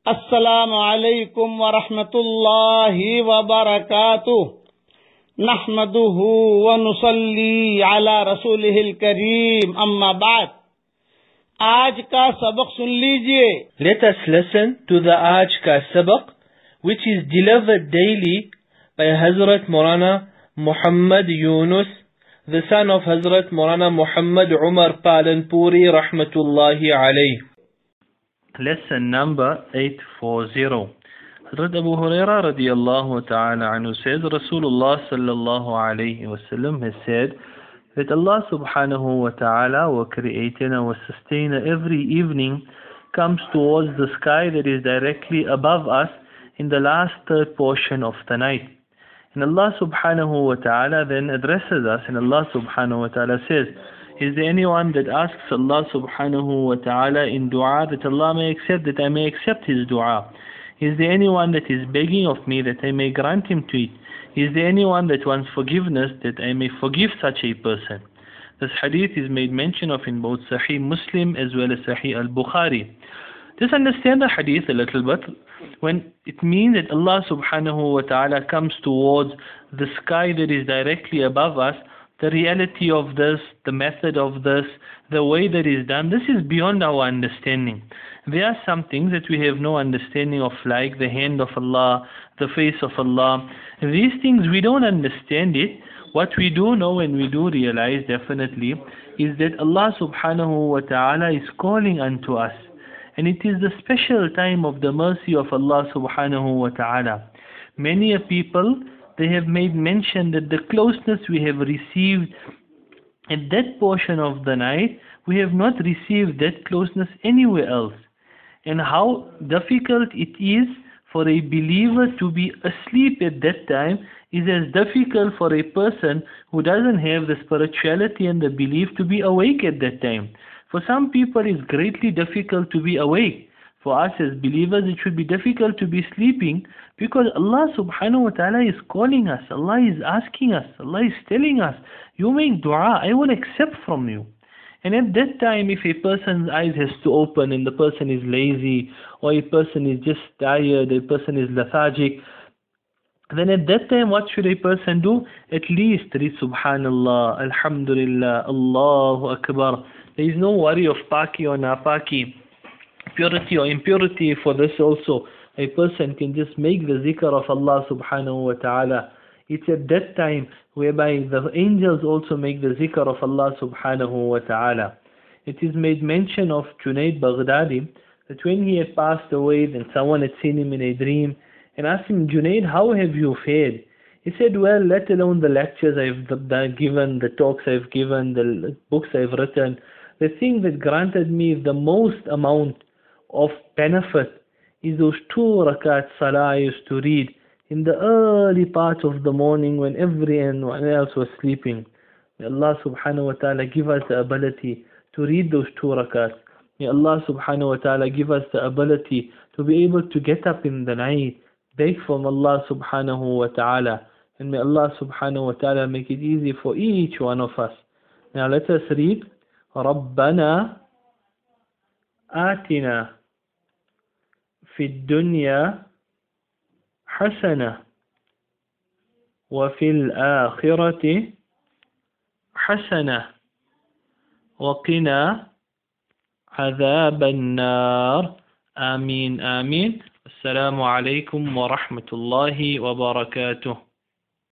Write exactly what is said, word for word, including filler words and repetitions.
अस्सलामु अलैकुम व रहमतुल्लाहि व बरकातुहू नहमदुहु व नुसल्ली अला रसूलिहिल करीम अम्मा बाद। आज का सबक सुन लीजिए। Let us listen to the Aaj ka Sabaq, which is delivered daily by Hazrat Maulana Muhammad Yunus, the son of Hazrat Maulana Muhammad Umar Palanpuri rahmatullahi alayh. Lesson number eight forty. Hazrat Abu Huraira radiyallahu ta'ala anhu says, Rasulullah sallallahu alayhi wa sallam has said that Allah subhanahu wa ta'ala, our creator and our sustainer, every evening comes towards the sky that is directly above us in the last third portion of the night. And Allah subhanahu wa ta'ala then addresses us, and Allah subhanahu wa ta'ala says, is there anyone that asks Allah subhanahu wa ta'ala in dua that Allah may accept, that I may accept his dua? Is there anyone that is begging of me that I may grant him to it? Is there anyone that wants forgiveness that I may forgive such a person? This hadith is made mention of in both Sahih Muslim as well as Sahih Al-Bukhari. Just understand the hadith a little bit. When it means that Allah subhanahu wa ta'ala comes towards the sky that is directly above us, the reality of this, the method of this, the way that is done, this is beyond our understanding. There are some things that we have no understanding of, like the hand of Allah, the face of Allah. These things we don't understand it. What we do know and we do realize definitely is that Allah subhanahu wa ta'ala is calling unto us. And it is the special time of the mercy of Allah subhanahu wa ta'ala. Many a people, they have made mention that the closeness we have received at that portion of the night, we have not received that closeness anywhere else. And how difficult it is for a believer to be asleep at that time is as difficult for a person who doesn't have the spirituality and the belief to be awake at that time. For some people it's greatly difficult to be awake. For us as believers it should be difficult to be sleeping, because Allah subhanahu wa ta'ala is calling us, Allah is asking us, Allah is telling us, you make dua, I will accept from you. And at that time, if a person's eyes has to open and the person is lazy, or a person is just tired, a person is lethargic, then at that time what should a person do? At least read Subhanallah, Alhamdulillah, Allahu Akbar. There is no worry of paki or napaki, purity or impurity. For this also, a person can just make the zikr of Allah subhanahu wa ta'ala. It's at that time whereby the angels also make the zikr of Allah subhanahu wa ta'ala. It is made mention of Junaid Baghdadi that when he had passed away, then someone had seen him in a dream and asked him, Junaid, how have you fared? He said, well, let alone the lectures I've given, the talks I've given, the books I've written, the thing that granted me the most amount of benefit is those two rakat salah I used to read in the early part of the morning when everyone else was sleeping. May Allah subhanahu wa ta'ala give us the ability to read those two rakats. May Allah subhanahu wa ta'ala give us the ability to be able to get up in the night, beg from Allah subhanahu wa ta'ala. And may Allah subhanahu wa ta'ala make it easy for each one of us. Now let us read رَبَّنَا آتِنَا في الدنيا حسنة وفي الآخرة حسنة وقنا عذاب النار آمين آمين. السلام عليكم ورحمة الله وبركاته.